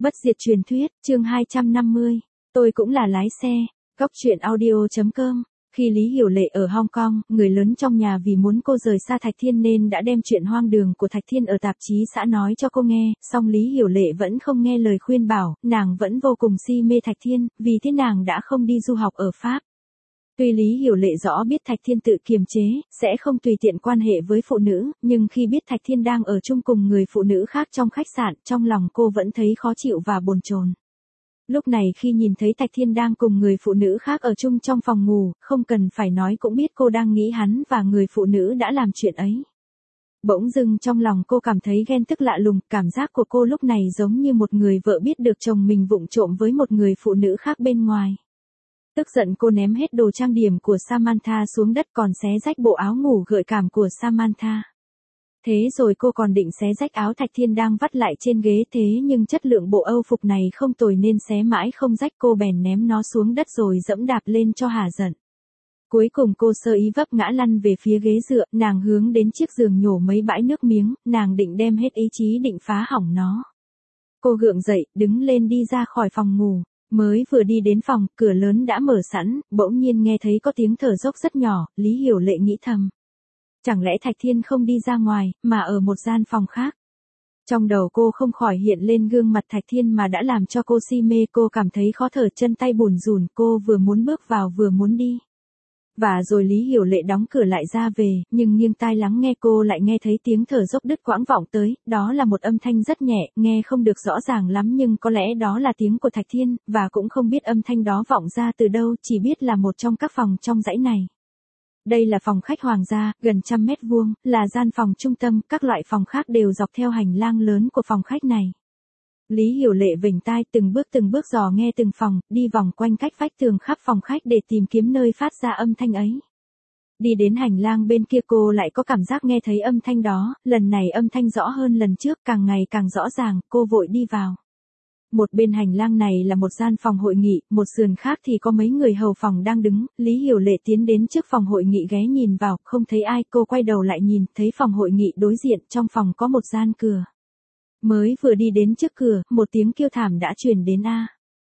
Bất diệt truyền thuyết, chương 250. Tôi cũng là lái xe. Góc truyện audio.com. Khi Lý Hiểu Lệ ở Hong Kong, người lớn trong nhà vì muốn cô rời xa Thạch Thiên nên đã đem chuyện hoang đường của Thạch Thiên ở tạp chí xã nói cho cô nghe, song Lý Hiểu Lệ vẫn không nghe lời khuyên bảo, nàng vẫn vô cùng si mê Thạch Thiên, vì thế nàng đã không đi du học ở Pháp. Tuy Lý Hiểu Lệ rõ biết Thạch Thiên tự kiềm chế, sẽ không tùy tiện quan hệ với phụ nữ, nhưng khi biết Thạch Thiên đang ở chung cùng người phụ nữ khác trong khách sạn, trong lòng cô vẫn thấy khó chịu và bồn chồn. Lúc này khi nhìn thấy Thạch Thiên đang cùng người phụ nữ khác ở chung trong phòng ngủ, không cần phải nói cũng biết cô đang nghĩ hắn và người phụ nữ đã làm chuyện ấy. Bỗng dưng trong lòng cô cảm thấy ghen tức lạ lùng, cảm giác của cô lúc này giống như một người vợ biết được chồng mình vụng trộm với một người phụ nữ khác bên ngoài. Tức giận cô ném hết đồ trang điểm của Samantha xuống đất còn xé rách bộ áo ngủ gợi cảm của Samantha. Thế rồi cô còn định xé rách áo Thạch Thiên đang vắt lại trên ghế, thế nhưng chất lượng bộ âu phục này không tồi nên xé mãi không rách, cô bèn ném nó xuống đất rồi dẫm đạp lên cho hả giận. Cuối cùng cô sơ ý vấp ngã lăn về phía ghế dựa, nàng hướng đến chiếc giường nhổ mấy bãi nước miếng, nàng định đem hết ý chí định phá hỏng nó. Cô gượng dậy, đứng lên đi ra khỏi phòng ngủ. Mới vừa đi đến phòng, cửa lớn đã mở sẵn, bỗng nhiên nghe thấy có tiếng thở dốc rất nhỏ, Lý Hiểu Lệ nghĩ thầm. Chẳng lẽ Thạch Thiên không đi ra ngoài, mà ở một gian phòng khác? Trong đầu cô không khỏi hiện lên gương mặt Thạch Thiên mà đã làm cho cô si mê, cô cảm thấy khó thở, chân tay bủn rủn, cô vừa muốn bước vào vừa muốn đi. Và rồi Lý Hiểu Lệ đóng cửa lại ra về, nhưng nghiêng tai lắng nghe cô lại nghe thấy tiếng thở dốc đứt quãng vọng tới, đó là một âm thanh rất nhẹ, nghe không được rõ ràng lắm nhưng có lẽ đó là tiếng của Thạch Thiên, và cũng không biết âm thanh đó vọng ra từ đâu, chỉ biết là một trong các phòng trong dãy này. Đây là phòng khách hoàng gia, gần 100 mét vuông, là gian phòng trung tâm, các loại phòng khác đều dọc theo hành lang lớn của phòng khách này. Lý Hiểu Lệ vểnh tai từng bước dò nghe từng phòng, đi vòng quanh cách vách tường khắp phòng khách để tìm kiếm nơi phát ra âm thanh ấy. Đi đến hành lang bên kia cô lại có cảm giác nghe thấy âm thanh đó, lần này âm thanh rõ hơn lần trước, càng ngày càng rõ ràng, cô vội đi vào. Một bên hành lang này là một gian phòng hội nghị, một sườn khác thì có mấy người hầu phòng đang đứng, Lý Hiểu Lệ tiến đến trước phòng hội nghị ghé nhìn vào, không thấy ai, cô quay đầu lại nhìn, thấy phòng hội nghị đối diện, trong phòng có một gian cửa. Mới vừa đi đến trước cửa, một tiếng kêu thảm đã truyền đến a.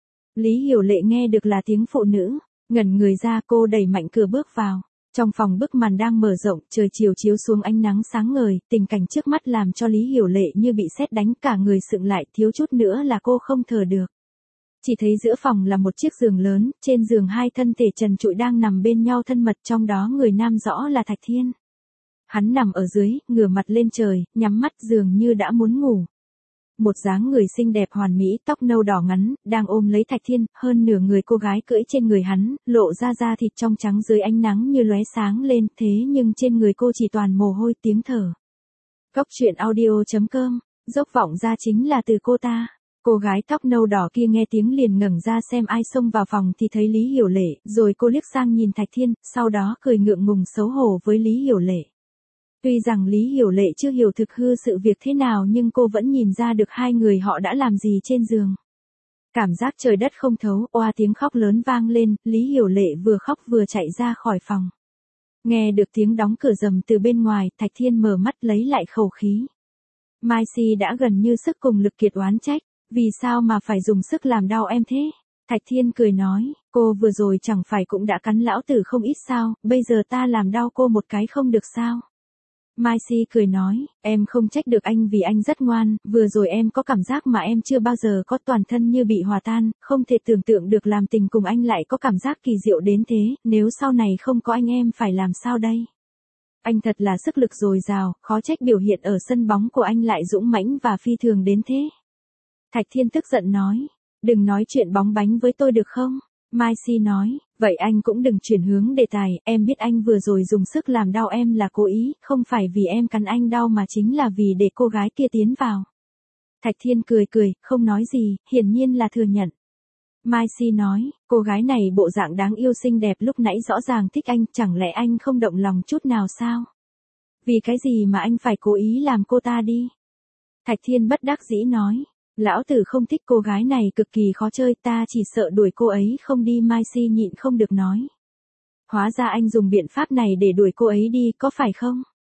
Lý Hiểu Lệ nghe được là tiếng phụ nữ, ngẩn người ra, cô đẩy mạnh cửa bước vào. Trong phòng bức màn đang mở rộng, trời chiều chiếu xuống ánh nắng sáng ngời, tình cảnh trước mắt làm cho Lý Hiểu Lệ như bị sét đánh, cả người sững lại, thiếu chút nữa là cô không thở được. Chỉ thấy giữa phòng là một chiếc giường lớn, trên giường hai thân thể trần trụi đang nằm bên nhau thân mật, trong đó người nam rõ là Thạch Thiên. Hắn nằm ở dưới, ngửa mặt lên trời, nhắm mắt dường như đã muốn ngủ. Một dáng người xinh đẹp hoàn mỹ, tóc nâu đỏ ngắn, đang ôm lấy Thạch Thiên, hơn nửa người cô gái cưỡi trên người hắn, lộ ra da thịt trong trắng dưới ánh nắng như lóe sáng lên, thế nhưng trên người cô chỉ toàn mồ hôi, tiếng thở. Góc truyện audio.com, dốc vọng ra chính là từ cô ta. Cô gái tóc nâu đỏ kia nghe tiếng liền ngẩng ra xem ai xông vào phòng thì thấy Lý Hiểu Lệ, rồi cô liếc sang nhìn Thạch Thiên, sau đó cười ngượng ngùng xấu hổ với Lý Hiểu Lệ. Tuy rằng Lý Hiểu Lệ chưa hiểu thực hư sự việc thế nào nhưng cô vẫn nhìn ra được hai người họ đã làm gì trên giường. Cảm giác trời đất không thấu, oa tiếng khóc lớn vang lên, Lý Hiểu Lệ vừa khóc vừa chạy ra khỏi phòng. Nghe được tiếng đóng cửa rầm từ bên ngoài, Thạch Thiên mở mắt lấy lại khẩu khí. Mai Si đã gần như sức cùng lực kiệt oán trách, vì sao mà phải dùng sức làm đau em thế? Thạch Thiên cười nói, cô vừa rồi chẳng phải cũng đã cắn lão tử không ít sao, bây giờ ta làm đau cô một cái không được sao? Mai Si cười nói, em không trách được anh vì anh rất ngoan, vừa rồi em có cảm giác mà em chưa bao giờ có, toàn thân như bị hòa tan, không thể tưởng tượng được làm tình cùng anh lại có cảm giác kỳ diệu đến thế, nếu sau này không có anh em phải làm sao đây? Anh thật là sức lực dồi dào, khó trách biểu hiện ở sân bóng của anh lại dũng mãnh và phi thường đến thế. Thạch Thiên tức giận nói, đừng nói chuyện bóng bánh với tôi được không? Mai Si nói, vậy anh cũng đừng chuyển hướng đề tài, em biết anh vừa rồi dùng sức làm đau em là cố ý, không phải vì em cắn anh đau mà chính là vì để cô gái kia tiến vào. Thạch Thiên cười, không nói gì, hiển nhiên là thừa nhận. Mai Si nói, cô gái này bộ dạng đáng yêu xinh đẹp lúc nãy rõ ràng thích anh, chẳng lẽ anh không động lòng chút nào sao? Vì cái gì mà anh phải cố ý làm cô ta đi? Thạch Thiên bất đắc dĩ nói. Lão tử không thích cô gái này, cực kỳ khó chơi, ta chỉ sợ đuổi cô ấy không đi. Mai Si nhịn không được nói. Hóa ra anh dùng biện pháp này để đuổi cô ấy đi, có phải không?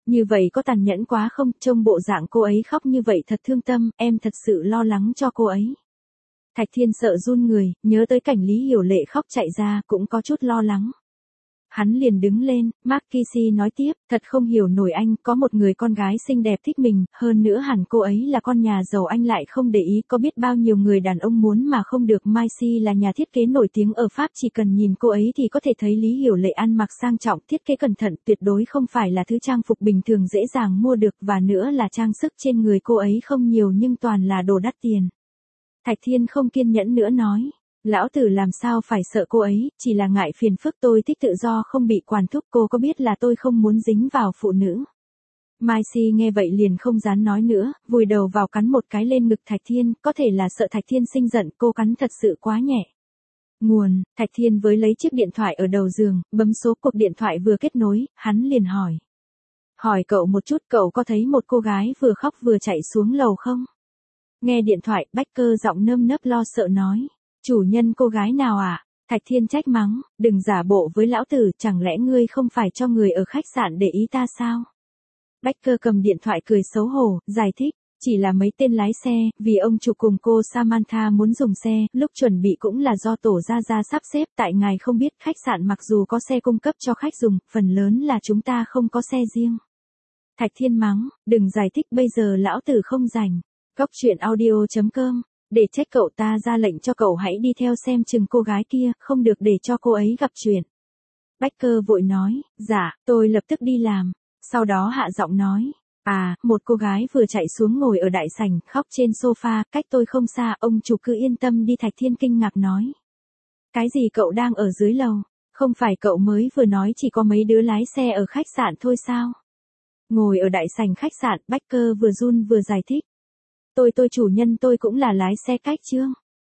Như vậy có tàn nhẫn quá không, trông bộ dạng cô ấy khóc như vậy thật thương tâm, em thật sự lo lắng cho cô ấy. Thạch Thiên sợ run người, nhớ tới cảnh Lý Hiểu Lệ khóc chạy ra, cũng có chút lo lắng. Hắn liền đứng lên, Mark Kissy nói tiếp, thật không hiểu nổi anh, có một người con gái xinh đẹp thích mình, hơn nữa hẳn cô ấy là con nhà giàu anh lại không để ý, có biết bao nhiêu người đàn ông muốn mà không được. Mai Si là nhà thiết kế nổi tiếng ở Pháp, chỉ cần nhìn cô ấy thì có thể thấy Lý Hiểu Lệ ăn mặc sang trọng, thiết kế cẩn thận, tuyệt đối không phải là thứ trang phục bình thường dễ dàng mua được, và nữa là trang sức trên người cô ấy không nhiều nhưng toàn là đồ đắt tiền. Thạch Thiên không kiên nhẫn nữa nói. Lão tử làm sao phải sợ cô ấy, chỉ là ngại phiền phức, tôi thích tự do không bị quản thúc, cô có biết là tôi không muốn dính vào phụ nữ. Mai Si nghe vậy liền không dám nói nữa, vùi đầu vào cắn một cái lên ngực Thạch Thiên, có thể là sợ Thạch Thiên sinh giận, cô cắn thật sự quá nhẹ. Nguồn, Thạch Thiên với lấy chiếc điện thoại ở đầu giường, bấm số, cuộc điện thoại vừa kết nối, hắn liền hỏi. Hỏi cậu một chút, cậu có thấy một cô gái vừa khóc vừa chạy xuống lầu không? Nghe điện thoại, Becker giọng nơm nớp lo sợ nói. Chủ nhân cô gái nào à? Thạch Thiên trách mắng, đừng giả bộ với lão tử, chẳng lẽ ngươi không phải cho người ở khách sạn để ý ta sao? Becker cầm điện thoại cười xấu hổ, giải thích, chỉ là mấy tên lái xe, vì ông chủ cùng cô Samantha muốn dùng xe, lúc chuẩn bị cũng là do tổ gia sắp xếp, tại ngài không biết khách sạn mặc dù có xe cung cấp cho khách dùng, phần lớn là chúng ta không có xe riêng. Thạch Thiên mắng, đừng giải thích, bây giờ lão tử không rảnh. Góc truyện audio.com, để trách cậu ta ra lệnh cho cậu hãy đi theo xem chừng cô gái kia, không được để cho cô ấy gặp chuyện. Becker vội nói, dạ, tôi lập tức đi làm. Sau đó hạ giọng nói, một cô gái vừa chạy xuống ngồi ở đại sảnh, khóc trên sofa, cách tôi không xa, ông chủ cứ yên tâm đi. Thạch Thiên kinh ngạc nói. Cái gì cậu đang ở dưới lầu? Không phải cậu mới vừa nói chỉ có mấy đứa lái xe ở khách sạn thôi sao? Ngồi ở đại sảnh khách sạn, Becker vừa run vừa giải thích. Tôi chủ nhân, tôi cũng là lái xe cách chương.